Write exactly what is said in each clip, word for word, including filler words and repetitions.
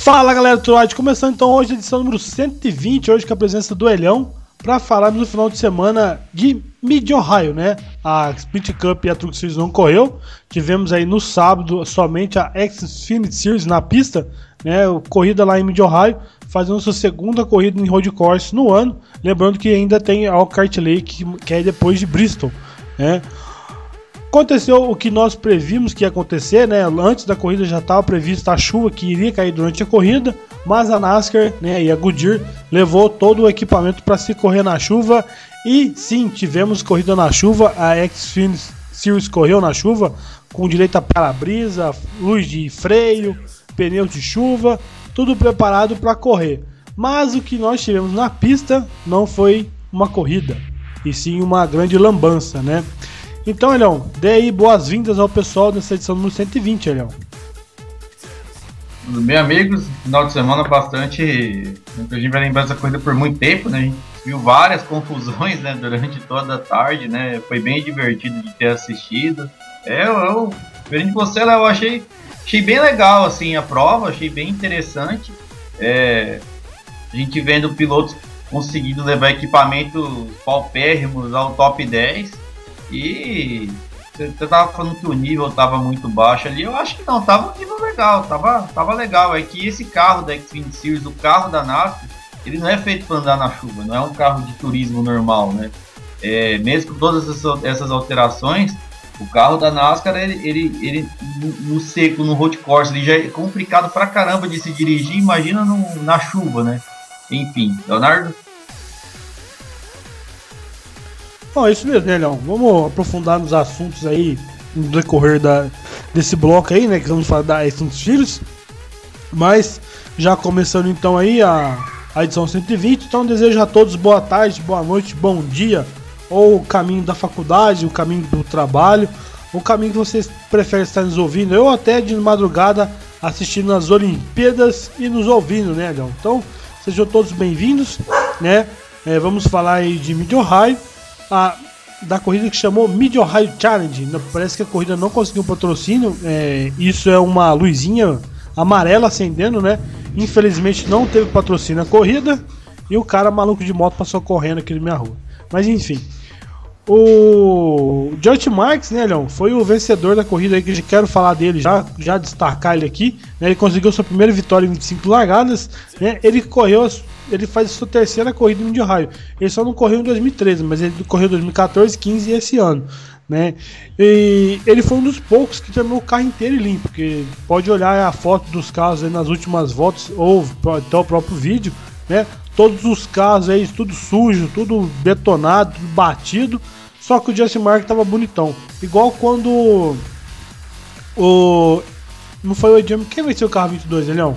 Fala galera do Trollage, começando então hoje a edição número cento e vinte, hoje com a presença do Elhão, para falarmos no final de semana de Mid-Ohio, né? A Sprint Cup e a Truck Series não correu, tivemos aí no sábado somente a Xfinity Series na pista, né? Corrida lá em Mid-Ohio, fazendo sua segunda corrida em road course no ano, lembrando que ainda tem a Elkhart Lake, que é depois de Bristol, né? Aconteceu o que nós previmos que ia acontecer, né? Antes da corrida já estava prevista a chuva que iria cair durante a corrida, mas a NASCAR, né, e a Goodyear levou todo o equipamento para se correr na chuva. E sim, tivemos corrida na chuva. A Xfinity Series correu na chuva com direito a para-brisa, luz de freio, pneu de chuva, tudo preparado para correr. Mas o que nós tivemos na pista não foi uma corrida, e sim uma grande lambança, né? Então, Elhão, dê aí boas-vindas ao pessoal dessa edição número cento e vinte, Elhão. Tudo bem, amigos? Final de semana bastante... A gente vai lembrar essa corrida por muito tempo, né? A gente viu várias confusões, né, durante toda a tarde, né? Foi bem divertido de ter assistido. É, eu, eu diferente de você, eu achei, achei bem legal, assim, a prova, achei bem interessante. É, a gente vendo pilotos conseguindo levar equipamentos paupérrimos ao top dez. E você tava falando que o nível tava muito baixo ali, eu acho que não, tava um nível legal, tava, tava legal. É que esse carro da Xfinity Series, o carro da NASCAR, ele não é feito para andar na chuva, não é um carro de turismo normal, né? É, mesmo com todas essas, essas alterações, o carro da NASCAR, ele, ele, ele no, no seco, no road course, ele já é complicado pra caramba de se dirigir, imagina no, na chuva, né? Enfim, Leonardo? Bom, é isso mesmo, né, Leão? Vamos aprofundar nos assuntos aí no decorrer da, desse bloco aí, né? Que vamos falar da Xfinity Series. Mas já começando então aí a, a edição cento e vinte, então desejo a todos boa tarde, boa noite, bom dia, ou o caminho da faculdade, o caminho do trabalho, o caminho que vocês preferem estar nos ouvindo, ou até de madrugada assistindo as Olimpíadas e nos ouvindo, né, Leão? Então sejam todos bem-vindos, né? É, vamos falar aí de Mid-Ohio. A, da corrida que chamou Mid-Ohio Challenge. Parece que a corrida não conseguiu patrocínio. É, isso é uma luzinha amarela acendendo, né? Infelizmente não teve patrocínio a corrida. E o cara maluco de moto passou correndo aqui na minha rua. Mas enfim, o George Marks, né, Leão, foi o vencedor da corrida aí, que eu quero falar dele já, já destacar ele aqui, né? Ele conseguiu sua primeira vitória em vinte e cinco largadas, né? Ele correu, ele faz a sua terceira corrida em Mid-Ohio. Ele só não correu em dois mil e treze, mas ele correu em dois mil e quatorze, quinze e esse ano, né? E ele foi um dos poucos que terminou o carro inteiro limpo, porque pode olhar a foto dos carros aí nas últimas voltas ou até o próprio vídeo, né? Todos os carros aí, tudo sujo, tudo betonado, tudo batido. Só que o Justin Marks tava bonitão. Igual quando o... Não foi o Edmund. Quem venceu o carro vinte e dois, Leão?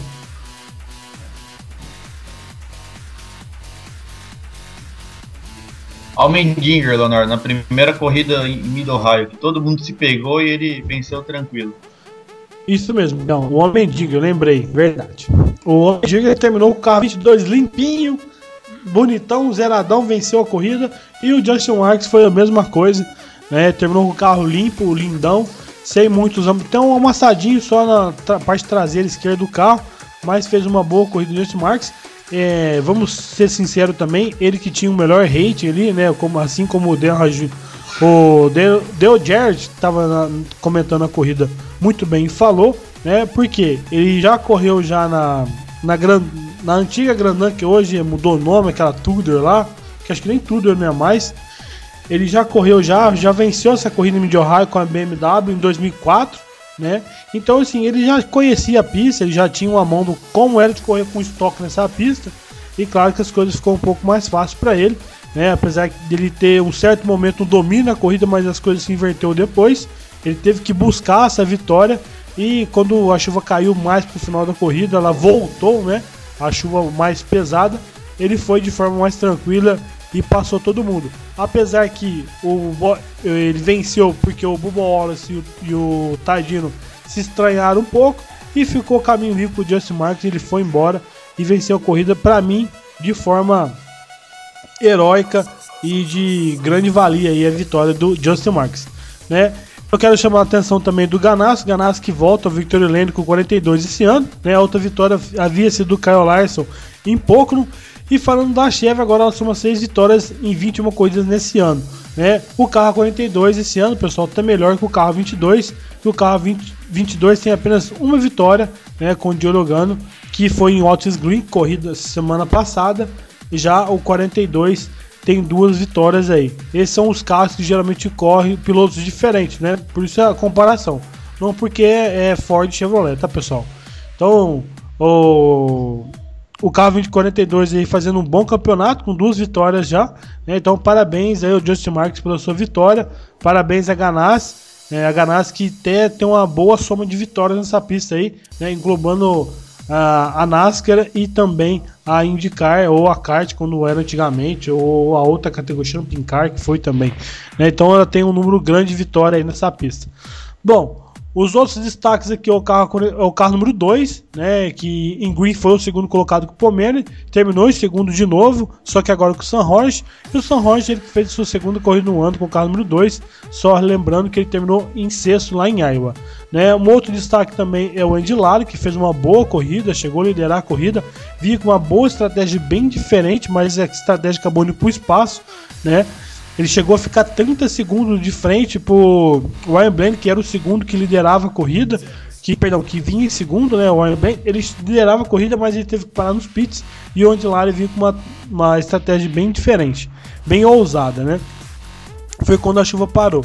Allmendinger, Leonardo, na primeira corrida em Mid-Ohio, que todo mundo se pegou e ele venceu tranquilo. Isso mesmo, não, o Allmendinger, eu lembrei, verdade. O Allmendinger terminou com o carro vinte e dois limpinho, bonitão, zeradão, venceu a corrida. E o Justin Marks foi a mesma coisa, né? Terminou com o carro limpo, lindão, sem muitos âmbitos. Tem um amassadinho só na tra- parte traseira esquerda do carro, mas fez uma boa corrida do Justin Marks. É, vamos ser sinceros também, ele que tinha o melhor rating ali, né? Como, assim como o Dan o Dale Jarrett estava comentando a corrida muito bem e falou, né? Porque ele já correu já na, na, Grand, na antiga Grand, que hoje mudou o nome, aquela Tudor lá, que acho que nem Tudor não é mais. Ele já correu já, já venceu essa corrida em Mid-Ohio com a B M W em dois mil e quatro, né? Então assim, ele já conhecia a pista, ele já tinha uma mão do como era de correr com estoque nessa pista. E claro que as coisas ficou um pouco mais fácil para ele, né? Apesar dele ter um certo momento um domínio na corrida, mas as coisas se inverteu depois. Ele teve que buscar essa vitória e quando a chuva caiu mais pro final da corrida, ela voltou, né? A chuva mais pesada, ele foi de forma mais tranquila e passou todo mundo. Apesar que o, ele venceu porque o Bubba Wallace e o, e o Tardino se estranharam um pouco e ficou caminho limpo o Justin Marks. Ele foi embora e venceu a corrida, para mim, de forma heróica e de grande valia aí a vitória do Justin Marks, né? Eu quero chamar a atenção também do Ganassi, Ganassi que volta ao Victory Lane com quarenta e dois esse ano, né? A outra vitória havia sido do Kyle Larson em Pocono. E falando da Chevy, agora ela soma seis vitórias em vinte e uma corridas nesse ano, né? O carro quarenta e dois esse ano, pessoal, tá melhor que o carro vinte e dois, e o carro vinte, vinte e dois tem apenas uma vitória, né, com o Joe Logano, que foi em Otis Green, corrida semana passada, e já o quarenta e dois tem duas vitórias aí. Esses são os carros que geralmente correm pilotos diferentes, né? Por isso é a comparação, não porque é Ford e Chevrolet, tá, pessoal? Então, o... O carro vinte quarenta e dois aí fazendo um bom campeonato, com duas vitórias já, né? Então parabéns aí ao Justin Marks pela sua vitória, parabéns a Ganassi, né? A Ganassi que tem, tem uma boa soma de vitórias nessa pista aí, né? Englobando a, a NASCAR e também a IndyCar, ou a kart quando era antigamente, ou a outra categoria, Champion Car, que foi também, né? Então ela tem um número grande de vitórias aí nessa pista. Bom, os outros destaques aqui é o carro, é o carro número dois, né, que em Green foi o segundo colocado com o Pomeranian, terminou em segundo de novo, só que agora com o Sam Horst, e o Sam Horst ele fez sua segunda corrida no ano com o carro número dois, só lembrando que ele terminou em sexto lá em Iowa. Né. Um outro destaque também é o Andy Lally, que fez uma boa corrida, chegou a liderar a corrida, vinha com uma boa estratégia bem diferente, mas a estratégia acabou indo para o espaço, né. Ele chegou a ficar trinta segundos de frente pro Ryan Blaney, que era o segundo que liderava a corrida, que, perdão, que vinha em segundo, né? O Ryan Blaney, ele liderava a corrida, mas ele teve que parar nos pits, e o Andy Lally vinha com uma, uma estratégia bem diferente, bem ousada, né? Foi quando a chuva parou.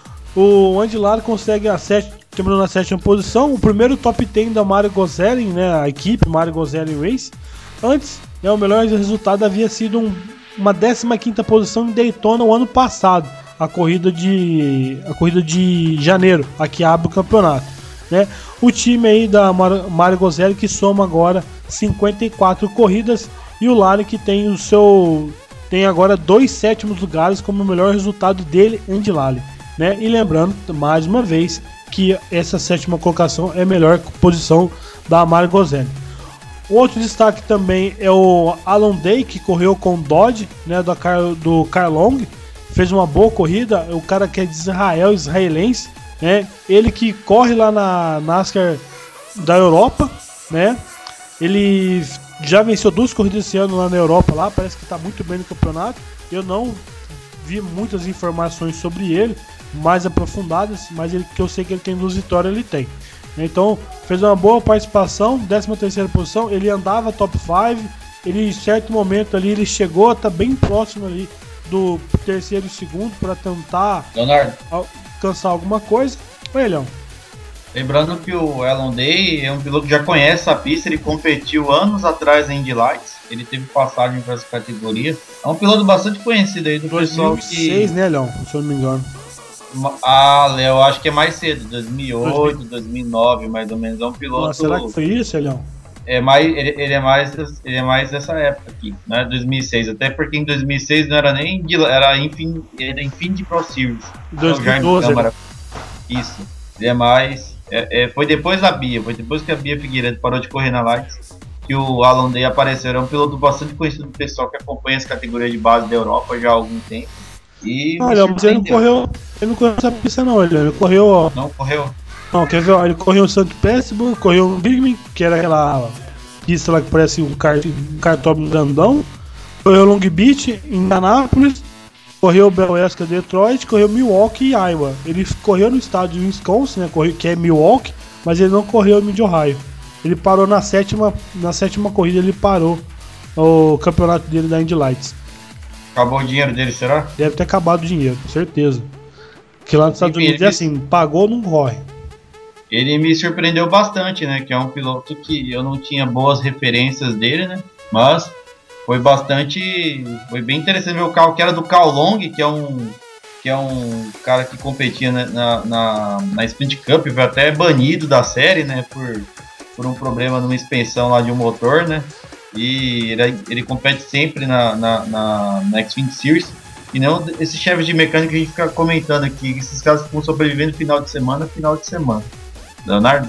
O Andy Lally consegue a sétima, terminou na sétima posição, o primeiro top dez da Mario Gozzelli, né? A equipe Mario Gozzelli Race. Antes, né, o melhor resultado havia sido um uma décima quinta posição em Daytona o ano passado, a corrida de a corrida de janeiro, a que abre o campeonato, né? O time aí da Mario Gozzelli que soma agora cinquenta e quatro corridas, e o Lally que tem o seu tem agora dois sétimos lugares como o melhor resultado dele, Andy Lally, né? E lembrando mais uma vez que essa sétima colocação é a melhor posição da Mario Gozzelli. Outro destaque também é o Alan Day, que correu com o Dodge, né, do, Car, do Carlong, fez uma boa corrida. O cara que é de Israel, israelense, né, ele que corre lá na NASCAR da Europa, né, ele já venceu duas corridas esse ano lá na Europa, lá, parece que está muito bem no campeonato. Eu não vi muitas informações sobre ele, mais aprofundadas, mas ele, que eu sei que ele tem duas vitórias, ele tem. Então fez uma boa participação, décima terceira posição, ele andava top cinco, ele em certo momento ali ele chegou a estar bem próximo ali do terceiro e segundo para tentar Leonardo. alcançar alguma coisa. Oi, Leão. Lembrando que o Alan Day é um piloto que já conhece a pista, ele competiu anos atrás em Indy Lights, ele teve passagem para essa categoria. É um piloto bastante conhecido aí do pessoal que... dois mil e seis, né, Leão? Se eu não me engano. Ah, Léo, acho que é mais cedo, dois mil e oito, dois mil e nove, mais ou menos. É um piloto. Nossa, será que foi isso, Leão? É mais, ele, ele é mais, ele é mais dessa época aqui, né? dois mil e seis. Até porque em dois mil e seis não era nem de, era enfim, era enfim de Pro Series. dois mil e doze. Câmara. Isso. Ele é mais, é, é, foi depois da Bia, foi depois que a Bia Figueiredo parou de correr na Lights que o Alan Day apareceu. Era um piloto bastante conhecido do pessoal que acompanha essa categoria de base da Europa já há algum tempo. E ah, Léo, mas ele não correu. Ele não correu essa pista não, ele, ele correu, ó. Não correu? Não, quer ver, ó, ele correu o Santo Péssimo, correu o Birmingham, que era aquela pista lá que parece um, car, um cartódromo grandão, correu Long Beach, Indianápolis, correu Belesca, Detroit, correu Milwaukee e Iowa. Ele correu no estado de Wisconsin, né, correu, que é Milwaukee, mas ele não correu no Mid-Ohio. Ele parou na sétima, na sétima corrida, ele parou o campeonato dele da Indy Lights. Acabou o dinheiro dele, será? Deve ter acabado o dinheiro, certeza. Porque lá nos Estados Enfim, Unidos é assim, pagou, não corre. Ele me surpreendeu bastante, né? Que é um piloto que eu não tinha boas referências dele, né? Mas foi bastante... Foi bem interessante ver o carro que era do Cal Long, que é um... Que é um cara que competia na, na, na, na Sprint Cup, foi até banido da série, né? Por, por um problema numa expensão lá de um motor, né? E ele, ele compete sempre na, na, na, na Xfinity Series. E não esses chefes de mecânica que a gente fica comentando aqui, esses caras ficam sobrevivendo final de semana, final de semana. Leonardo?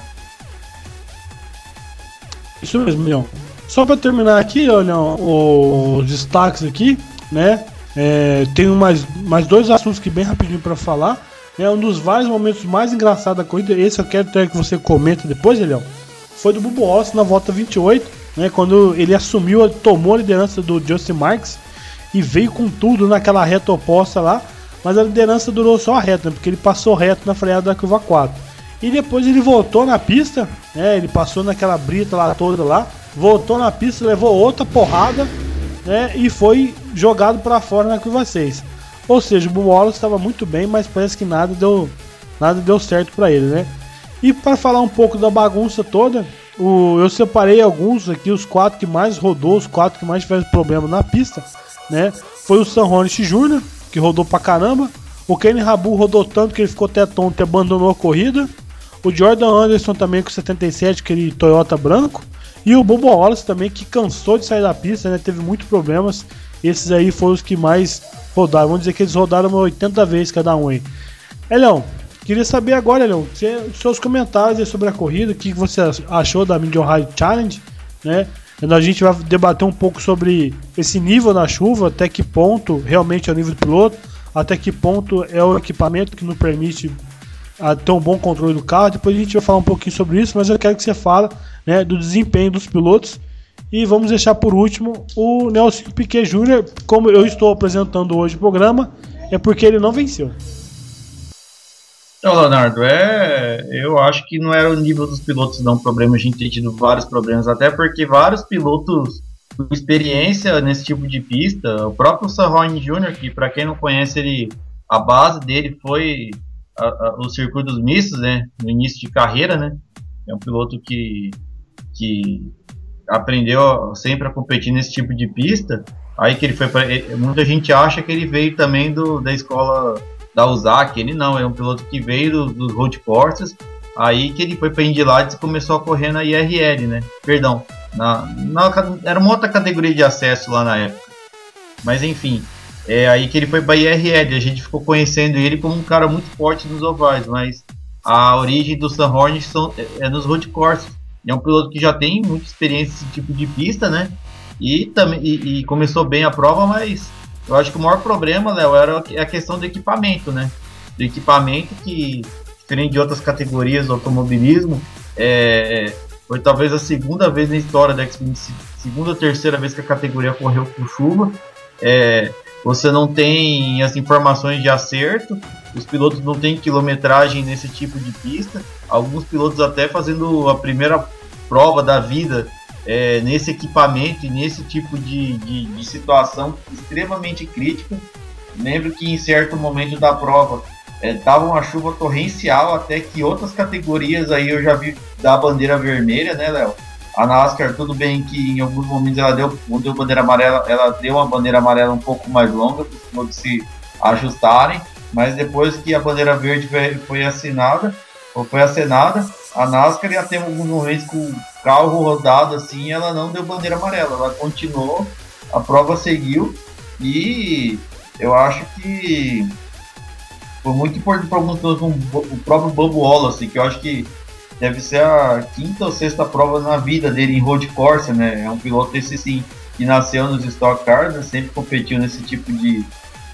Isso mesmo, Leão. Só para terminar aqui, olha, os destaques aqui, né? É, tenho mais, mais dois assuntos que bem rapidinho para falar. É um dos vários momentos mais engraçados da corrida. Esse eu quero ter que você comenta depois, Elião. Foi do Bubba Wallace na volta vinte e oito, né, quando ele assumiu, tomou a liderança do Justin Marks e veio com tudo naquela reta oposta lá. Mas a liderança durou só a reta, né, porque ele passou reto na freada da curva quatro. E depois ele voltou na pista, né, ele passou naquela brita lá toda lá, voltou na pista, levou outra porrada, né, e foi jogado para fora na curva seis. Ou seja, o Bubba Wallace estava muito bem, mas parece que nada deu, nada deu certo para ele, né? E para falar um pouco da bagunça toda, o, eu separei alguns aqui, os quatro que mais rodou, os quatro que mais tiveram problema na pista, né? Foi o Sam Hornish Júnior, que rodou pra caramba. O Kenny Rabu rodou tanto que ele ficou até tonto e abandonou a corrida. O Jordan Anderson também com setenta e sete, aquele Toyota branco. E o Bubba Wallace também, que cansou de sair da pista, né? Teve muitos problemas. Esses aí foram os que mais rodaram. Vamos dizer que eles rodaram oitenta vezes cada um aí. Elião, queria saber agora, Elião, seus comentários sobre a corrida, o que você achou da Mid-Ohio Challenge, né? A gente vai debater um pouco sobre esse nível na chuva, até que ponto realmente é o nível do piloto, até que ponto é o equipamento que nos permite a ter um bom controle do carro. Depois a gente vai falar um pouquinho sobre isso, mas eu quero que você fale, né, do desempenho dos pilotos. E vamos deixar por último o Nelson Piquet Júnior, como eu estou apresentando hoje o programa, é porque ele não venceu. Então, Leonardo, é, eu acho que não era o nível dos pilotos não, problema, a gente tem tido vários problemas, até porque vários pilotos com experiência nesse tipo de pista, o próprio Sam Hornish Júnior, que para quem não conhece, ele, a base dele foi a, a, os circuitos mistos, né, no início de carreira, né, é um piloto que, que aprendeu sempre a competir nesse tipo de pista, aí que ele foi pra, muita gente acha que ele veio também do, da escola da U S A C, ele não, é um piloto que veio dos do road courses, aí que ele foi para Indy Lights e começou a correr na I R L, né, perdão, na, na, era uma outra categoria de acesso lá na época, mas enfim, é aí que ele foi para I R L, a gente ficou conhecendo ele como um cara muito forte nos ovais, mas a origem do Sam Hornish são, é, é nos road courses, é um piloto que já tem muita experiência nesse tipo de pista, né, e, também, e, e começou bem a prova, mas eu acho que o maior problema, Léo, era a questão do equipamento, né? Do equipamento que, diferente de outras categorias do automobilismo, é, foi talvez a segunda vez na história da Xfinity, segunda ou terceira vez que a categoria correu com chuva. É, você não tem as informações de acerto, os pilotos não têm quilometragem nesse tipo de pista, alguns pilotos até fazendo a primeira prova da vida É, nesse equipamento e nesse tipo de, de, de situação extremamente crítica. Lembro que em certo momento da prova estava é, uma chuva torrencial, até que outras categorias aí eu já vi dar bandeira vermelha, né, Léo? A NASCAR, tudo bem que em alguns momentos ela deu, deu bandeira amarela, ela deu uma bandeira amarela um pouco mais longa para os pilotos se ajustarem, mas depois que a bandeira verde foi, foi assinada, ou foi acenada, a NASCAR já teve alguns momentos com o carro rodado assim, ela não deu bandeira amarela, ela continuou, a prova seguiu, e eu acho que foi muito importante para alguns pilotos, o próprio Bubba Wallace, que eu acho que deve ser a quinta ou sexta prova na vida dele em road course, né? É um piloto esse sim, que nasceu nos Stock Cars, né? Sempre competiu nesse tipo de,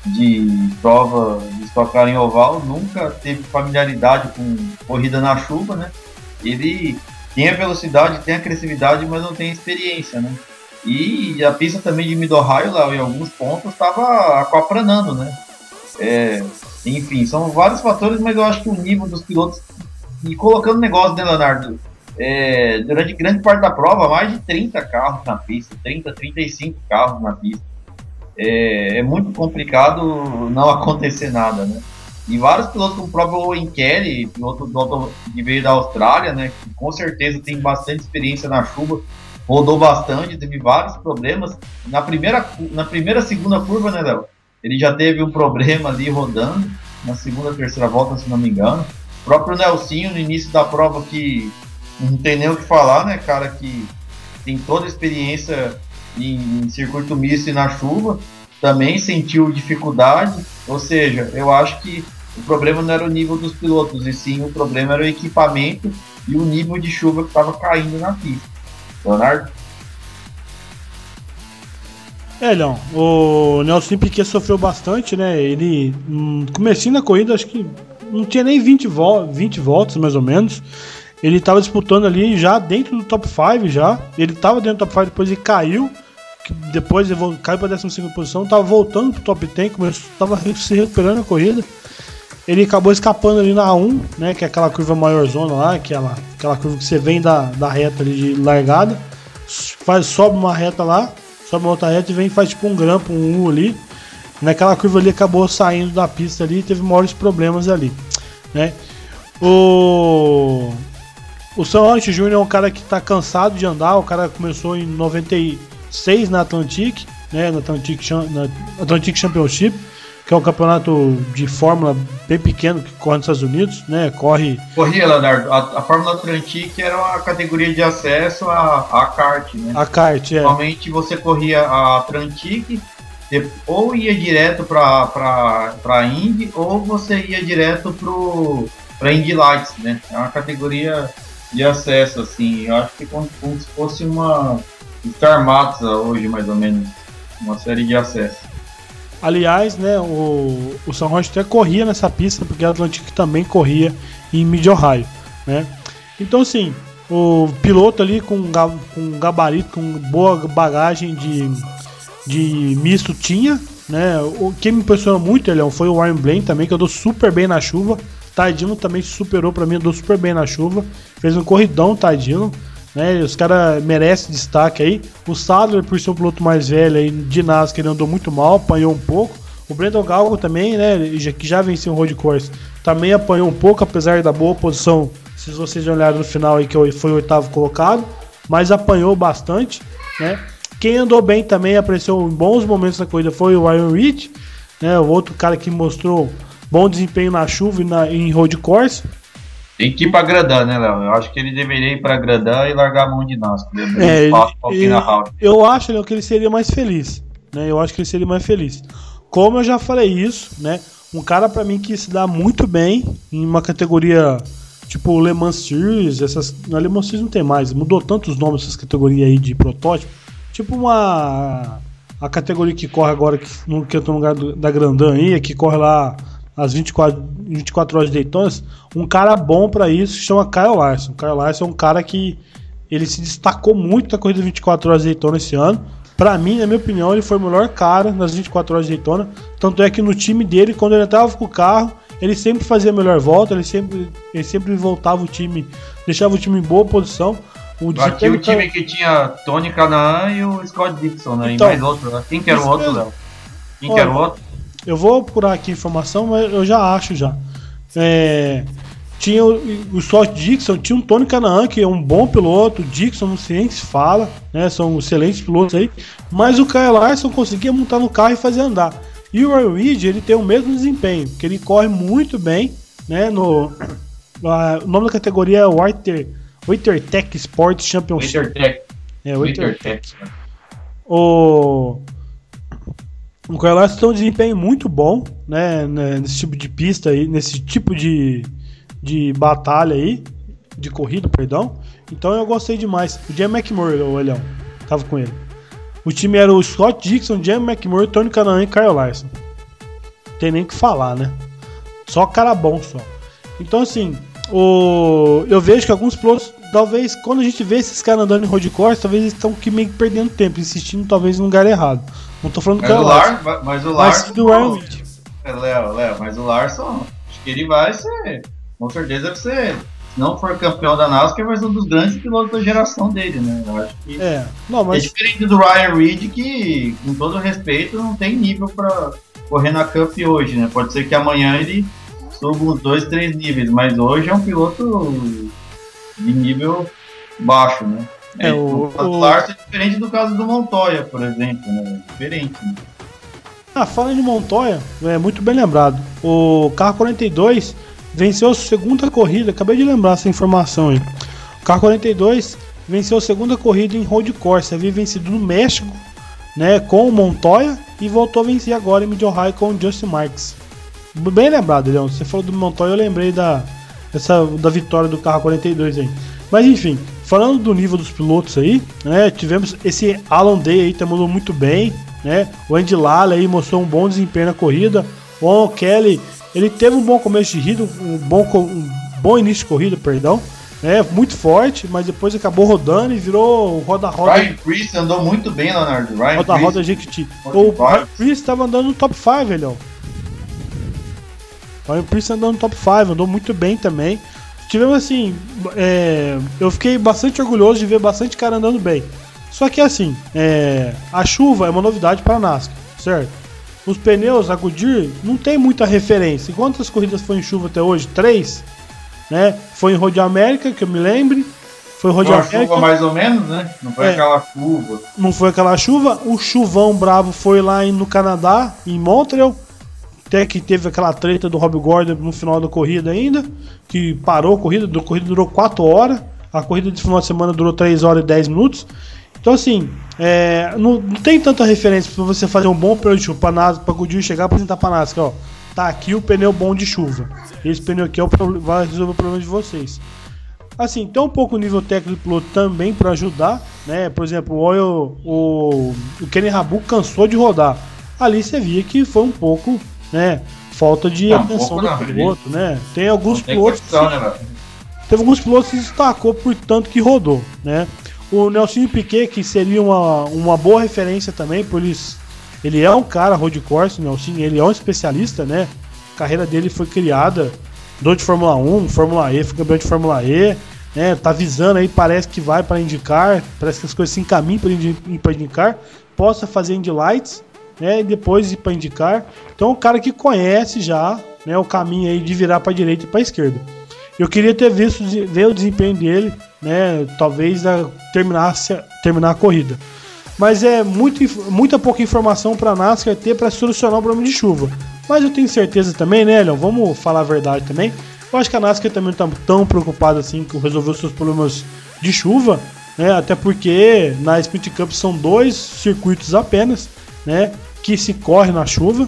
de prova de Stock Car em oval, nunca teve familiaridade com corrida na chuva, né? Ele tem a velocidade, tem a agressividade, mas não tem experiência, né? E a pista também de Mid-Ohio, lá em alguns pontos, estava aquaplanando, né? É, enfim, são vários fatores, mas eu acho que o nível dos pilotos, e colocando negócio, né, Leonardo? É, durante grande parte da prova, mais de trinta carros na pista, trinta, trinta e cinco carros na pista. É, é muito complicado não acontecer nada, né? E vários pilotos, como o próprio Owen Kelly, piloto do, que veio da Austrália, né, que com certeza tem bastante experiência na chuva, rodou bastante, teve vários problemas. Na primeira, na primeira segunda curva, né, Léo? Ele já teve um problema ali rodando, na segunda, terceira volta, se não me engano. O próprio Nelsinho, no início da prova, que não tem nem o que falar, né, cara, que tem toda a experiência em, em circuito misto e na chuva, também sentiu dificuldade. Ou seja, eu acho que o problema não era o nível dos pilotos, e sim o problema era o equipamento e o nível de chuva que estava caindo na pista. Leonardo? É, não, o Nelson Piquet sofreu bastante, né? Ele, no comecinho da corrida, acho que não tinha nem vinte, vo- vinte voltas, mais ou menos. Ele estava disputando ali já dentro do top cinco já. Ele estava dentro do top cinco, depois ele caiu. Depois ele caiu para a décima segunda posição. Estava voltando para o top dez, estava se recuperando a corrida. Ele acabou escapando ali na A um, né, que é aquela curva maior zona lá, aquela, aquela curva que você vem da, da reta ali de largada. Faz, sobe uma reta lá, sobe uma outra reta e vem e faz tipo um grampo, um U ali. Naquela curva ali acabou saindo da pista ali e teve maiores problemas ali, né. O... O Sam Hunt Júnior é um cara que está cansado de andar. O cara começou em noventa e seis na Atlantic, né, na Atlantic, na Atlantic Championship, que é um campeonato de fórmula bem pequeno que corre nos Estados Unidos, né? Corre. Corria, Leonardo. A, a Fórmula Atlantic era uma categoria de acesso à, à kart, né? A kart, é. Normalmente você corria a Atlantic, ou ia direto para para para Indy, ou você ia direto pro para Indy Lights, né? É uma categoria de acesso, assim. Eu acho que como, como se fosse uma Star Matza hoje, mais ou menos, uma série de acesso. Aliás, né, o, o Sam Hunt até corria nessa pista, porque a Atlantic também corria em Mid-Ohio, né? Então, assim, o piloto ali com, com gabarito, com boa bagagem de, de misto tinha, né? O que me impressionou muito, Elião, foi o Ryan Blaney também, que eu dou super bem na chuva. Tardino também se superou pra mim, eu dou super bem na chuva. Fez um corridão, Tardino. Né, os caras merecem destaque aí. O Sadler, por ser um piloto mais velho aí, de NASCAR, ele andou muito mal, apanhou um pouco. O Brandon Galgo também, né, que já venceu um road course, também apanhou um pouco, apesar da boa posição. Se vocês olharem no final aí, que foi o oitavo colocado, mas apanhou bastante, né. Quem andou bem também, apareceu em bons momentos na corrida, foi o Ryan Reed, né, o outro cara que mostrou bom desempenho na chuva e na, em road course. Tem que ir pra Grandã, né, Léo? Eu acho que ele deveria ir pra Grandã e largar a mão de NASCAR. É, ele, ele, eu acho, Léo, que ele seria mais feliz, né? Eu acho que ele seria mais feliz. Como eu já falei isso, né? Um cara pra mim que se dá muito bem em uma categoria tipo Le Mans Series, essas, na Le Mans Series não tem mais, mudou tantos nomes essas categorias aí de protótipo. Tipo uma a categoria que corre agora que, no, que eu tô no lugar do, da Grandã aí, que corre lá as vinte e quatro, vinte e quatro horas de Daytona, um cara bom pra isso se chama Kyle Larson. Kyle Larson é um cara que ele se destacou muito na corrida vinte e quatro horas de Daytona esse ano. Pra mim, na minha opinião, ele foi o melhor cara nas vinte e quatro horas de Daytona. Tanto é que no time dele, quando ele estava com o carro, ele sempre fazia a melhor volta, ele sempre, ele sempre voltava o time, deixava o time em boa posição. O Aqui o time tá... que tinha Tony Kanaan e o Scott Dixon, né? Então, e mais outro, né? Quem que era o outro, Léo? Quem que era o outro? Eu vou procurar aqui a informação, mas eu já acho já. É, tinha o, o Scott Dixon, tinha um Tony Kanaan, que é um bom piloto. O Dixon não sei nem se fala, né? São excelentes pilotos aí. Mas o Kyle Larson conseguia montar no carro e fazer andar. E o Ryan Reed, ele tem o mesmo desempenho, porque ele corre muito bem, né? No, a, o nome da categoria é Winter, WinterTech Sports Championship. WinterTech. É, WinterTech. O O Kyle Larson tem um desempenho muito bom, né, nesse tipo de pista aí, nesse tipo de, de batalha aí, de corrida, perdão. Então eu gostei demais. O Jamie McMurray, o Elhão, tava com ele. O time era o Scott Dixon, Jamie McMurray, Tony Kanaan e Kyle Larson. Não tem nem o que falar, né? Só cara bom, só. Então assim, o... eu vejo que alguns pilotos, talvez, quando a gente vê esses caras andando em road course, talvez eles estão meio que perdendo tempo, insistindo talvez no lugar errado. Não tô falando do Kyle Larson, mas, mas o Larson... Mas do Ryan Reed. Léo, Léo, mas o Larson, acho que ele vai ser, com certeza vai ser, se não for campeão da NASCAR, vai ser um dos grandes pilotos da geração dele, né? Eu acho que é, não, mas... é diferente do Ryan Reed, que, com todo respeito, não tem nível pra correr na Cup hoje, né? Pode ser que amanhã ele suba uns dois, três níveis, mas hoje é um piloto de nível baixo, né? É, o, o caso do Larson é diferente do caso do Montoya, por exemplo, né? É diferente, né? Ah, falando de Montoya, é muito bem lembrado. O carro quarenta e dois venceu a segunda corrida, acabei de lembrar essa informação aí. O carro quarenta e dois venceu a segunda corrida em road course, havia vencido no México, né, com o Montoya, e voltou a vencer agora em Mid-Ohio com o Justin Marks. Bem lembrado, Leão. Você falou do Montoya, eu lembrei da, essa, da vitória do carro quarenta e dois aí. Mas enfim, falando do nível dos pilotos aí, né, tivemos esse Alan Day aí, também muito bem, né, o Andy Lally aí mostrou um bom desempenho na corrida, o Alan Kelly, ele teve um bom começo de corrida, um bom, um bom início de corrida, perdão. É, muito forte, mas depois acabou rodando e virou roda-roda. Ryan Preece andou muito bem, Leonardo. Roda-roda Jequiti. O Ryan Preece tava andando no top cinco, velhão. O Ryan Preece andou no top cinco, andou muito bem também. Tivemos assim, é, eu fiquei bastante orgulhoso de ver bastante cara andando bem. Só que assim, é, a chuva é uma novidade para a NASCAR, certo? Os pneus, a Goodyear, não tem muita referência. Quantas corridas foi em chuva até hoje? Três? Né? Foi em Road America, que eu me lembre. Foi Road Uma America. chuva mais ou menos, né? Não foi é, aquela chuva. Não foi aquela chuva. O chuvão bravo foi lá no Canadá, em Montreal. Até que teve aquela treta do Rob Gordon no final da corrida ainda. Que parou a corrida. A corrida durou quatro horas. A corrida de final de semana durou três horas e dez minutos. Então assim, é, não, não tem tanta referência para você fazer um bom pneu de chuva para a Goodyear chegar e apresentar para a NASCAR, ó. Tá aqui o pneu bom de chuva. Esse pneu aqui é o pro... vai resolver o problema de vocês. Assim, tem um pouco o nível técnico do piloto também para ajudar, né? Por exemplo, o, Oil, o, o Kenny Rabu cansou de rodar. Ali você via que foi um pouco, né, falta de não, atenção um do piloto, né? Tem alguns tem pilotos questão, que, né, teve alguns pilotos que se destacou por tanto que rodou, né? O Nelson Piquet, que seria uma, uma boa referência também, por eles, ele é um cara road course, o Nelson, ele é um especialista, né? A carreira dele foi criada do de Fórmula um, Fórmula E, foi campeão de Fórmula E, né? Tá visando aí, parece que vai para indicar, parece que as coisas se encaminham para indicar, possa fazer Indy Lights, né? E depois ir para indicar. Então, é um cara que conhece já, né, o caminho aí de virar para direita e para esquerda. Eu queria ter visto ver o desempenho dele, né? Talvez a, terminasse, terminar a corrida. Mas é muito, muita pouca informação para a NASCAR ter para solucionar o problema de chuva. Mas eu tenho certeza também, né, Léo? Vamos falar a verdade também. Eu acho que a NASCAR também não está tão preocupada assim com resolver os seus problemas de chuva, né? Até porque na Sprint Cup são dois circuitos apenas, né, que se corre na chuva.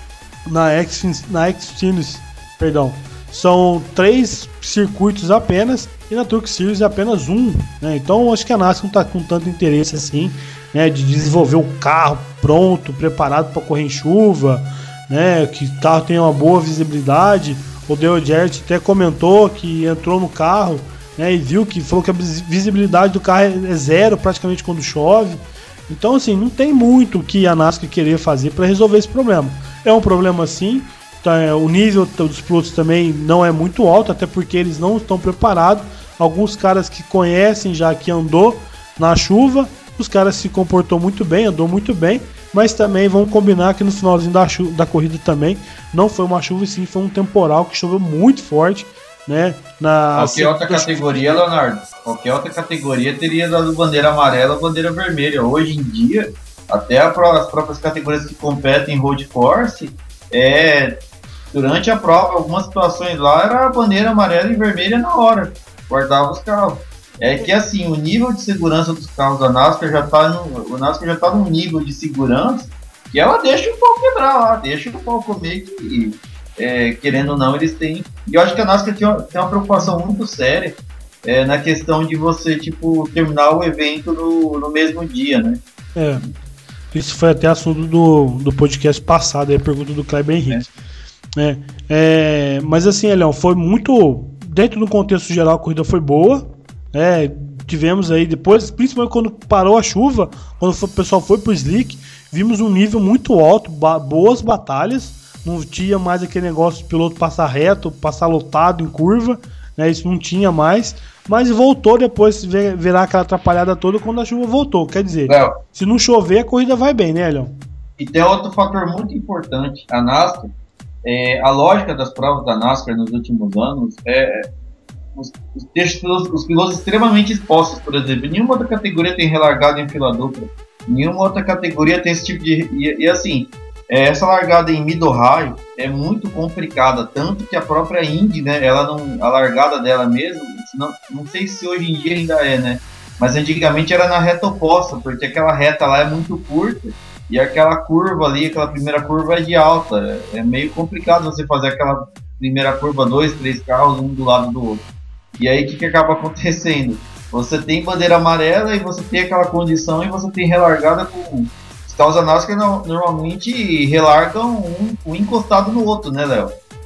Na Xfinity, na Xfinity, perdão, são três circuitos apenas e na Truck Series é apenas um, né? Então acho que a NASCAR não está com tanto interesse assim, né, de desenvolver o carro pronto, preparado para correr em chuva, né, que o carro tenha uma boa visibilidade. O Dale Jarrett até comentou que entrou no carro, né, e viu que falou que a visibilidade do carro é zero praticamente quando chove. Então assim, não tem muito o que a NASCAR querer fazer para resolver esse problema. É um problema sim. O nível dos pilotos também não é muito alto, até porque eles não estão preparados. Alguns caras que conhecem já que andou na chuva, os caras se comportou muito bem, andou muito bem, mas também vamos combinar que no finalzinho da, chuva, da corrida também não foi uma chuva, e sim foi um temporal que choveu muito forte, né? Na qualquer outra categoria, Leonardo, qualquer outra categoria teria dado bandeira amarela ou bandeira vermelha. Hoje em dia, até as próprias categorias que competem em road course, é... durante a prova, algumas situações lá era bandeira amarela e vermelha na hora, guardava os carros. É que assim, o nível de segurança dos carros da NASCAR já tá no, o NASCAR já tá num nível de segurança que ela deixa o pau quebrar lá, deixa o pau comer, que é, querendo ou não eles têm. E eu acho que a NASCAR tem uma, tem uma preocupação muito séria é, na questão de você tipo terminar o evento no, no mesmo dia, né? É, isso foi até assunto do, do podcast passado, aí a pergunta do Kleber Henrique. É. É, é, mas assim, Elião, foi muito. Dentro do contexto geral, a corrida foi boa. É, tivemos aí depois, principalmente quando parou a chuva, quando o pessoal foi pro slick, vimos um nível muito alto, ba- boas batalhas. Não tinha mais aquele negócio do piloto passar reto, passar lotado em curva, né, isso não tinha mais. Mas voltou depois, virar aquela atrapalhada toda quando a chuva voltou. Quer dizer, Léo, se não chover, a corrida vai bem, né, Elião? E tem outro fator muito importante. A NASCAR, É, a lógica das provas da NASCAR nos últimos anos é os, os, os, os pilotos extremamente expostos, por exemplo. Nenhuma outra categoria tem relargada em fila dupla, nenhuma outra categoria tem esse tipo de... E, e assim, é, essa largada em mid-ohio é muito complicada, tanto que a própria Indy, né, ela não, a largada dela mesmo, não, não sei se hoje em dia ainda é, né, mas antigamente era na reta oposta, porque aquela reta lá é muito curta, e aquela curva ali, aquela primeira curva é de alta. É meio complicado você fazer aquela primeira curva, dois, três carros, um do lado do outro. E aí o que, que acaba acontecendo? Você tem bandeira amarela e você tem aquela condição e você tem relargada com... Os carros da NASCAR normalmente relargam um, um encostado no outro, né, Léo?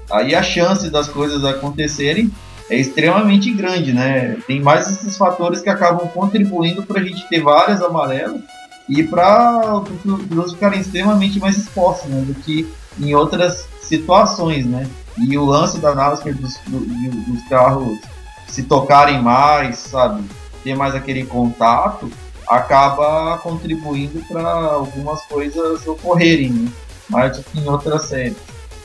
aí a chance das coisas acontecerem é extremamente grande, né? Tem mais esses fatores que acabam contribuindo para a gente ter várias amarelas e para os pilotos ficarem extremamente mais expostos, né, do que em outras situações, né? E o lance da NASCAR dos, dos, dos carros se tocarem mais, sabe, ter mais aquele contato, acaba contribuindo para algumas coisas ocorrerem, né? Mais do que em outras séries.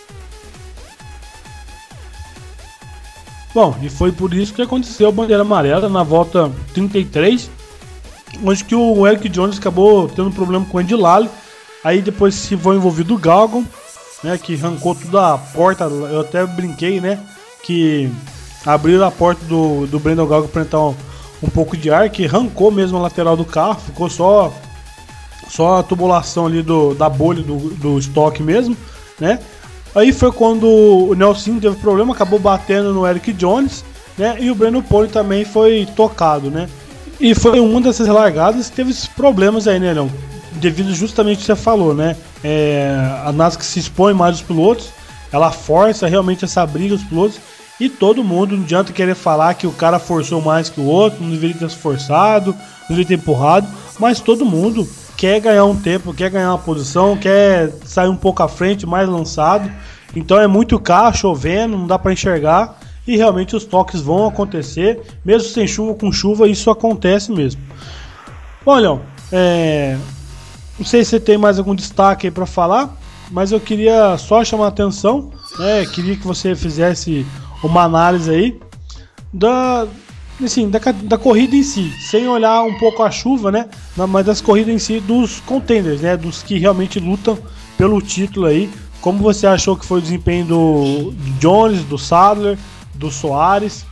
Bom, e foi por isso que aconteceu a bandeira amarela na volta trinta e três, onde que o Eric Jones acabou tendo um problema com o Andy Lally. Aí depois se foi envolvido o Galgon, né, que arrancou toda a porta. Eu até brinquei, né, que abriram a porta do, do Brandon Galgon para entrar um, um pouco de ar, que arrancou mesmo a lateral do carro, ficou só, só a tubulação ali do, da bolha do, do estoque mesmo, né. Aí foi quando o Nelson teve problema, acabou batendo no Eric Jones, né, e o Brandon Pole também foi tocado, né. E foi uma dessas largadas que teve esses problemas aí, né, Leão? Devido justamente ao que você falou, né? É, a NASCAR se expõe mais os pilotos, ela força realmente essa briga dos pilotos, e todo mundo, não adianta querer falar que o cara forçou mais que o outro, não deveria ter se forçado, não deveria ter empurrado, mas todo mundo quer ganhar um tempo, quer ganhar uma posição, quer sair um pouco à frente, mais lançado. Então é muito carro, chovendo, não dá para enxergar, e realmente os toques vão acontecer, mesmo sem chuva, com chuva, isso acontece mesmo. Bom, Leão, é... não sei se você tem mais algum destaque aí para falar, mas eu queria só chamar a atenção, né? Queria que você fizesse uma análise aí da, assim, da, da corrida em si, sem olhar um pouco a chuva, né? Mas das corridas em si, dos contenders, né? Dos que realmente lutam pelo título aí. Como você achou que foi o desempenho do, do Jones, do Sadler, do Soares?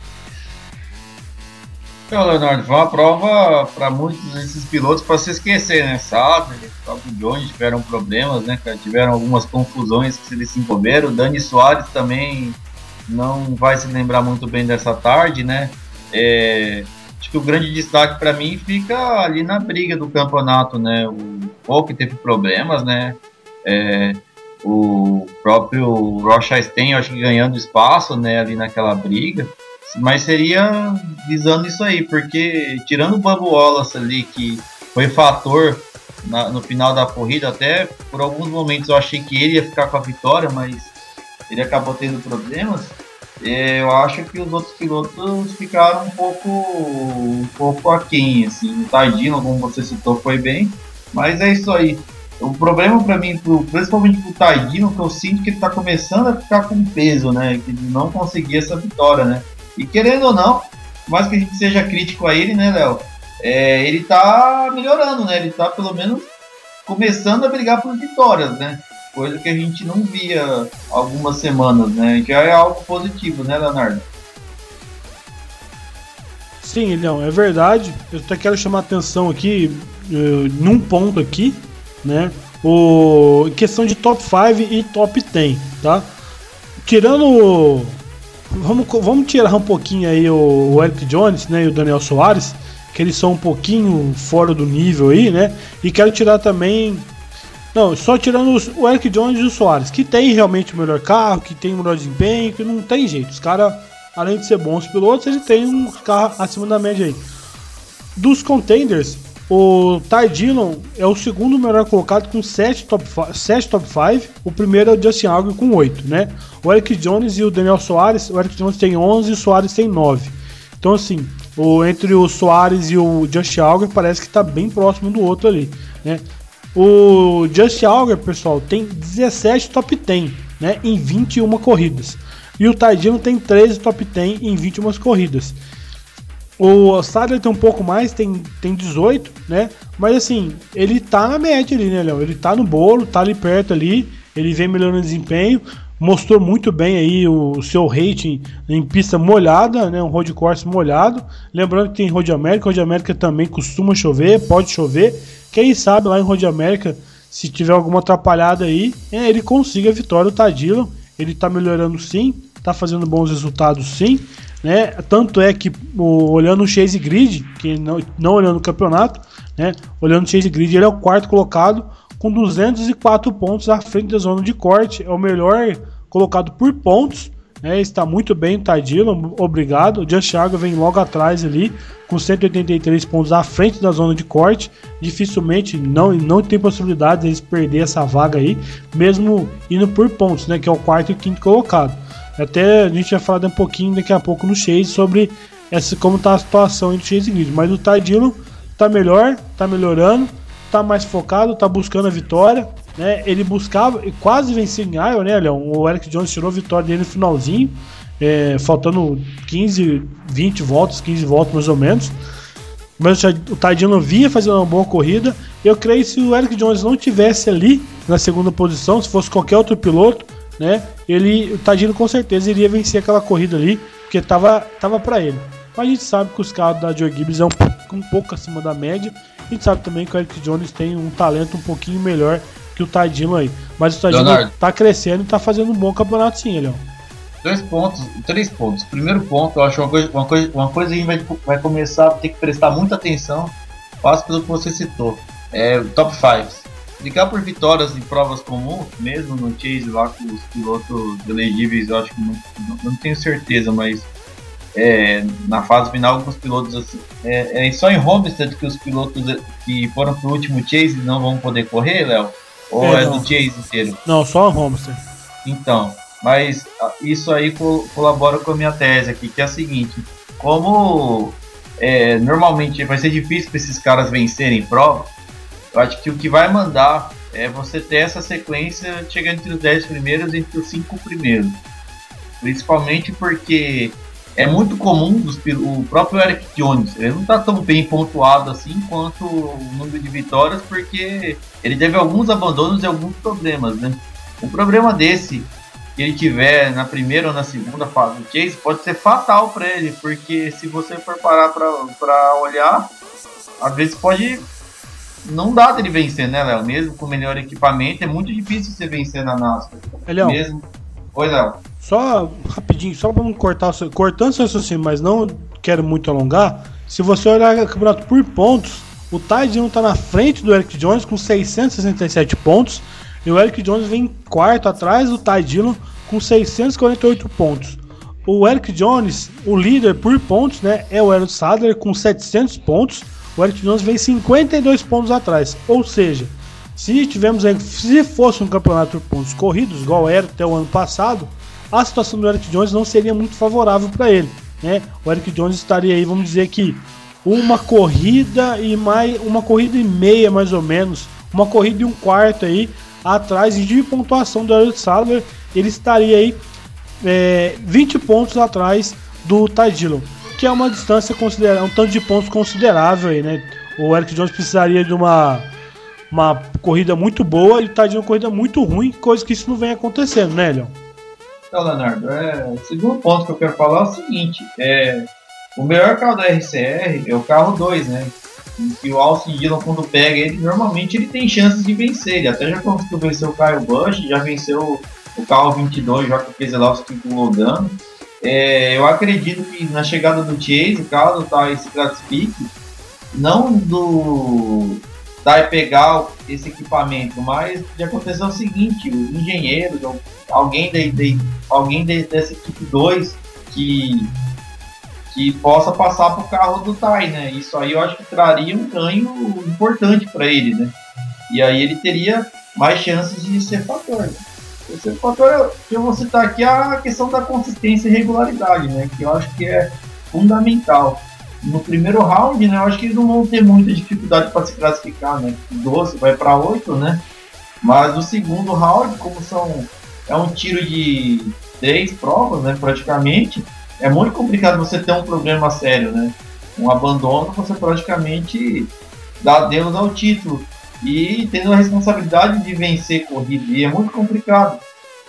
Então, Leonardo, foi uma prova para muitos desses pilotos para se esquecer, né? Sadler, o próprio Jones tiveram problemas, né? Tiveram algumas confusões que eles se envolveram. O Dani Soares também não vai se lembrar muito bem dessa tarde, né? É, acho que o grande destaque para mim fica ali na briga do campeonato, né? O Hulk teve problemas, né? É, o próprio Rochastain, acho que ganhando espaço, né? Ali naquela briga. Mas seria visando isso aí, porque tirando o Bubba Wallace ali, que foi fator na, no final da corrida, até por alguns momentos eu achei que ele ia ficar com a vitória, mas ele acabou tendo problemas. Eu acho que os outros pilotos ficaram um pouco, um pouco aquém, assim. O Tardino, como você citou, foi bem, mas é isso aí. O problema para mim, principalmente pro Tardino, que eu sinto que ele tá começando a ficar com peso, né? Que ele não conseguia essa vitória, né? E querendo ou não, mais que a gente seja crítico a ele, né, Léo? É, ele tá melhorando, né? Ele tá pelo menos começando a brigar por vitórias, né? Coisa que a gente não via há algumas semanas, né? Já é algo positivo, né, Leonardo? Sim, Leão, é verdade. Eu até quero chamar a atenção aqui, uh, num ponto aqui, né? O, em questão de top cinco e top dez, tá? Tirando... Vamos, vamos tirar um pouquinho aí o, o Eric Jones, né, e o Daniel Soares, que eles são um pouquinho fora do nível aí, né? E quero tirar também... Não, só tirando os, o Eric Jones e o Soares, que tem realmente o melhor carro, que tem o melhor desempenho, que não tem jeito. Os caras, além de ser bons pilotos, eles têm um carro acima da média aí. Dos contenders, o Ty Dillon é o segundo melhor colocado com sete top cinco. O primeiro é o Justin Allgaier com oito, né? O Eric Jones e o Daniel Soares, o Eric Jones tem onze e o Soares tem nove. Então assim, o, entre o Soares e o Justin Allgaier parece que está bem próximo do outro ali, né? O Justin Allgaier, pessoal, tem dezessete top dez, né, em vinte e uma corridas. E o Ty Dillon tem treze top dez em vinte e uma corridas. O Sadler tem um pouco mais, tem, tem dezoito, né? Mas assim, ele tá na média ali, né, Léo? Ele tá no bolo, tá ali perto ali, ele vem melhorando o desempenho, mostrou muito bem aí o, o seu rating em pista molhada, né? Um road course molhado. Lembrando que tem Road América, Road América também costuma chover, pode chover. Quem sabe lá em Road América, se tiver alguma atrapalhada aí, é, ele consiga a vitória. O Ty Dillon, ele tá melhorando sim, tá fazendo bons resultados sim, né? Tanto é que o, olhando o Chase Grid, que não, não olhando o campeonato, né? Olhando o Chase Grid, ele é o quarto colocado com duzentos e quatro pontos à frente da zona de corte, é o melhor colocado por pontos, né? Está muito bem o Ty Dillon, obrigado. O Josh Jaguar vem logo atrás ali, com cento e oitenta e três pontos à frente da zona de corte. Dificilmente não, não tem possibilidade de eles perder essa vaga aí, mesmo indo por pontos, né? Que é o quarto e quinto colocado. Até a gente vai falar um pouquinho daqui a pouco no Chase sobre essa, como está a situação entre Chase e Grid. Mas o Ty Dillon tá melhor, tá melhorando, tá mais focado, tá buscando a vitória, né? Ele buscava e quase venceu em Iowa, né, Leão? O Eric Jones tirou a vitória dele no finalzinho, é, faltando quinze, vinte voltas, quinze voltas mais ou menos. Mas o Ty Dillon vinha fazendo uma boa corrida. Eu creio que se o Eric Jones não tivesse ali na segunda posição, se fosse qualquer outro piloto, né, ele, o Ty Dillon com certeza iria vencer aquela corrida ali, porque tava, tava para ele. Mas a gente sabe que os carros da Joe Gibbs é um, um pouco acima da média. A gente sabe também que o Eric Jones tem um talento um pouquinho melhor que o Ty Dillon aí. Mas o Ty Dillon tá crescendo e tá fazendo um bom campeonato sim, Leão. Dois pontos, três pontos. Primeiro ponto, eu acho uma coisa, uma coisa, uma coisa que a gente vai, vai começar a ter que prestar muita atenção, quase pelo que você citou, é o top cinco. Brigar por vitórias em provas comuns, mesmo no Chase lá com os pilotos elegíveis, eu acho que não, não, não tenho certeza, mas é, na fase final com os pilotos assim, é, é só em Homestead que os pilotos que foram pro último Chase não vão poder correr, Léo? Ou é, é do Chase inteiro? Não, só em Homestead. Então, mas isso aí co- colabora com a minha tese aqui, que é a seguinte: como é, normalmente vai ser difícil para esses caras vencerem prova, eu acho que o que vai mandar é você ter essa sequência chegando entre os dez primeiros e entre os cinco primeiros. Principalmente porque é muito comum dos, o próprio Eric Jones, ele não está tão bem pontuado assim quanto o número de vitórias, porque ele teve alguns abandonos e alguns problemas, né? Um problema desse que ele tiver na primeira ou na segunda fase do Chase pode ser fatal para ele, porque se você for parar para olhar, às vezes pode não dar dele vencer, né, Léo? Mesmo com melhor equipamento, é muito difícil você vencer na NASCAR. É, Léo. Mesmo. Oi, Léo. Só rapidinho, só para não cortar, cortando seu raciocínio, mas não quero muito alongar. Se você olhar o campeonato por pontos, o Ty Dillon está na frente do Eric Jones com seiscentos e sessenta e sete pontos. E o Eric Jones vem em quarto atrás do Ty Dillon com seiscentos e quarenta e oito pontos. O Eric Jones, o líder por pontos, né, é o Aaron Sadler com setecentos pontos. O Eric Jones vem cinquenta e dois pontos atrás. Ou seja, se tivemos, se fosse um campeonato por pontos corridos, igual era até o ano passado, a situação do Eric Jones não seria muito favorável para ele, né? O Eric Jones estaria aí, vamos dizer que uma corrida e mais uma corrida e meia mais ou menos, uma corrida e um quarto aí atrás de pontuação do Aaron Sadler. Ele estaria aí é, vinte pontos atrás do Ty Dillon, que é uma distância considerável, um tanto de pontos considerável aí, né? O Eric Jones precisaria de uma, uma corrida muito boa e o Ty Dillon uma corrida muito ruim, coisa que isso não vem acontecendo, né, Leon? Então, Leonardo, é, o segundo ponto que eu quero falar é o seguinte: é, o melhor carro da R C R é o carro dois, né? Em que o Austin Dillon, quando pega ele, normalmente ele tem chances de vencer. Ele até já conseguiu vencer o Kyle Busch, já venceu o carro vinte e dois, já com o Keselowski com o Logano. É, eu acredito que na chegada do Chase, caso o Ty se classifique, não do Ty pegar esse equipamento, mas de acontecer o seguinte: os engenheiros, alguém, de, de, alguém de, dessa equipe dois que, que possa passar para o carro do Ty, né? Isso aí eu acho que traria um ganho importante para ele, né? E aí ele teria mais chances de ser fator, né? Esse fator que eu vou citar aqui é a questão da consistência e regularidade, né? Que eu acho que é fundamental. No primeiro round, né? Eu acho que eles não vão ter muita dificuldade para se classificar, né? doze vai para oito, né? Mas o segundo round, como são é um tiro de dez provas, né? Praticamente, é muito complicado você ter um problema sério, né? Um abandono, você praticamente dá adeus ao título. E tendo a responsabilidade de vencer corrida, e é muito complicado.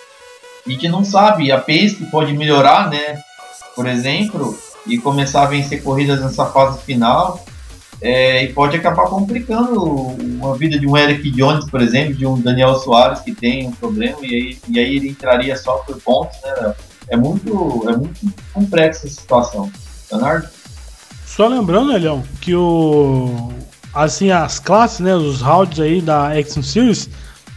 A gente não sabe, a Penske pode melhorar, né? Por exemplo, e começar a vencer corridas nessa fase final, é, e pode acabar complicando a vida de um Eric Jones, por exemplo, de um Daniel Soares que tem um problema, e aí, e aí ele entraria só por pontos, né? É muito, é muito complexa essa situação. Leonardo? Só lembrando, Leão, que o... assim, as classes, né, os rounds aí da Action Series,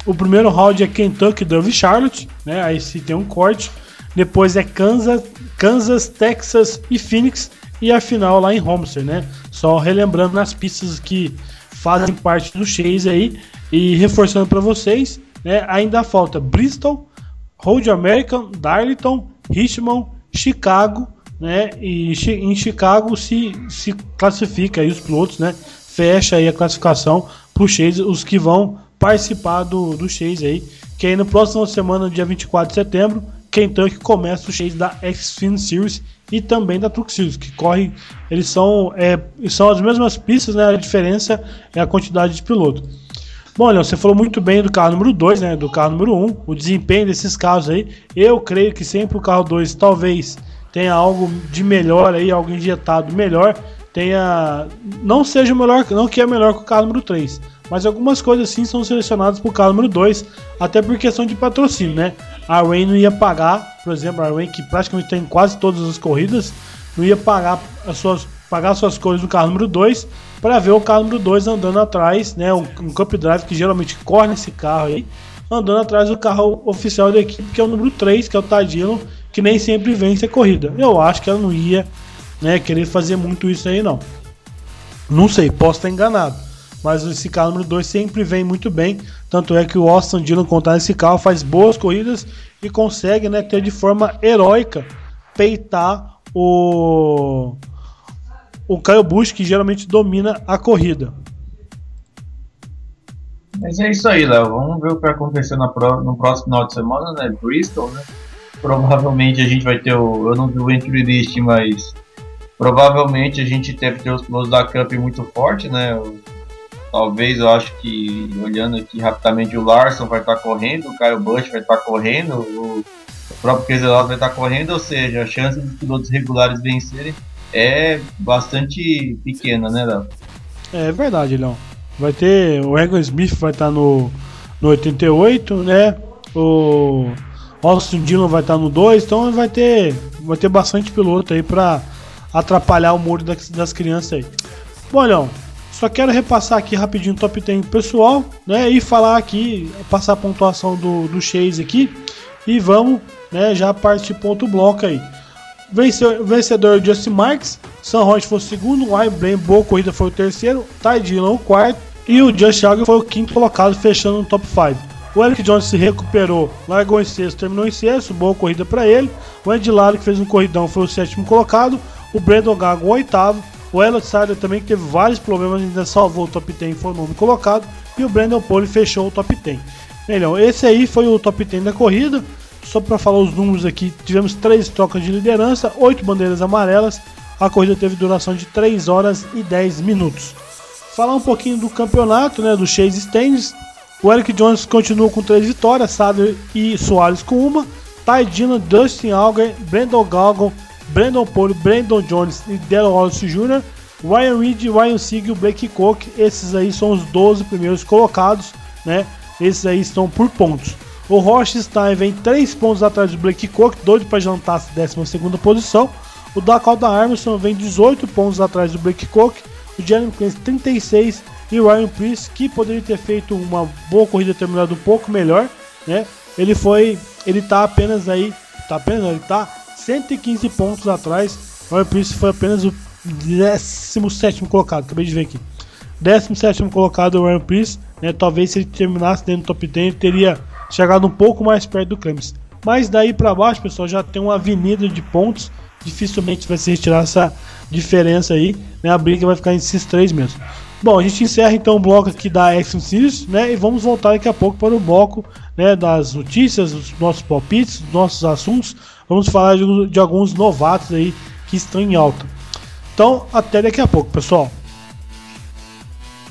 O primeiro round é Kentucky, Dove Charlotte, né? Aí se tem um corte. Depois é Kansas, Kansas, Texas e Phoenix. E a final lá em Homestead, né? Só relembrando nas pistas que fazem parte do Chase aí. E reforçando para vocês, né? Ainda falta Bristol, Road American, Darlington, Richmond, Chicago, né? E em Chicago se, se classifica aí os pilotos, né? Fecha aí a classificação para o Chase, os que vão participar do, do Chase aí, que aí no próximo semana, dia vinte e quatro de setembro, Kentucky começa o Chase da Xfinity Series e também da Truck Series, que corre, eles são, é, são as mesmas pistas, né? A diferença é a quantidade de piloto. Bom, Leon, você falou muito bem do carro número dois, né? Do carro número um, o desempenho desses carros aí. Eu creio que sempre o carro dois talvez tenha algo de melhor aí, algo injetado melhor, tenha, não seja melhor, não que é melhor que o carro número três, mas algumas coisas sim são selecionadas para o carro número dois, até por questão de patrocínio, né? A Rain não ia pagar, por exemplo, a Rain, que praticamente tem quase todas as corridas, não ia pagar as suas, pagar suas cores do carro número dois para ver o carro número dois andando atrás, né? Um, um Cup Drive que geralmente corre nesse carro aí, andando atrás do carro oficial da equipe, que é o número três, que é o Ty Dillon, que nem sempre vence a corrida. Eu acho que ela não ia, né, querer fazer muito isso aí, não. Não sei, posso estar enganado. Mas esse carro número dois sempre vem muito bem. Tanto é que o Austin Dillon, quando tá nesse carro, faz boas corridas e consegue, né, ter de forma heróica peitar o, o Kyle Busch, que geralmente domina a corrida. Mas é isso aí, Léo. Vamos ver o que vai acontecer na pro, no próximo final de semana, né? Bristol, né? Provavelmente a gente vai ter o. Eu não vi o entry list, mas provavelmente a gente deve ter os pilotos da Cup muito forte, né? Talvez, eu acho que, olhando aqui rapidamente, o Larson vai estar correndo, o Kyle Busch vai estar correndo, o próprio Keselowski vai estar correndo, ou seja, a chance dos pilotos regulares vencerem é bastante pequena, né, Léo? É verdade, Léo. Vai ter, o Egan Smith vai estar no, no oitenta e oito, né? O Austin Dillon vai estar no dois, então vai ter, vai ter bastante piloto aí para atrapalhar o muro das, das crianças aí. Bom, Léo, só quero repassar aqui rapidinho o top dez pessoal, né, e falar aqui, passar a pontuação do, do Chase aqui, e vamos, né, já partir para outro bloco aí. Vencedor, vencedor Justin Marks, Sam Roach foi o segundo, o Blaine, boa corrida, foi o terceiro, Ty Dillon o quarto, e o Just Alger foi o quinto colocado, fechando no top cinco. O Eric Jones se recuperou, largou em sexto, terminou em sexto, boa corrida para ele. O Ed Lally, que fez um corridão, foi o sétimo colocado, o Brandon Gago o oitavo. O Elliott Sadler também, que teve vários problemas, ainda salvou o top dez e foi o nono colocado. E o Brandon Pole fechou o top dez. Melhor, esse aí foi o top dez da corrida. Só para falar os números aqui, tivemos três trocas de liderança, oito bandeiras amarelas. A corrida teve duração de três horas e dez minutos. Falar um pouquinho do campeonato, né, do Chase Standings. O Eric Jones continua com três vitórias, Sadler e Soares com uma. Ty Dillon, Dustin Alger, Brandon Gago, Brandon Pole, Brandon Jones e Darrell Wallace Júnior, Ryan Reed, Ryan Sieg e Blake Koch. Esses aí são os doze primeiros colocados, né? Esses aí estão por pontos. O Rothstein vem três pontos atrás do Blake Koch, doido para jantar a décima segunda posição. O Dakota Armstrong vem dezoito pontos atrás do Blake Koch. O Jeremy Clancy trinta e seis e o Ryan Preece, que poderia ter feito uma boa corrida, terminado um pouco melhor, né? Ele foi, ele tá apenas aí, tá apenas, ele tá cento e quinze pontos atrás. O Ryan Preece foi apenas o décimo sétimo colocado, acabei de ver aqui. décimo sétimo colocado o Ryan Preece, né? Talvez se ele terminasse dentro do top dez, ele teria chegado um pouco mais perto do Clemens. Mas daí para baixo, pessoal, já tem uma avenida de pontos. Dificilmente vai se retirar essa diferença aí, né? A briga vai ficar esses três mesmo. Bom, a gente encerra então o bloco aqui da Action Series, né? E vamos voltar daqui a pouco para o bloco, né, das notícias, dos nossos palpites, dos nossos assuntos. Vamos falar de, de alguns novatos aí que estão em alta. Então, até daqui a pouco, pessoal.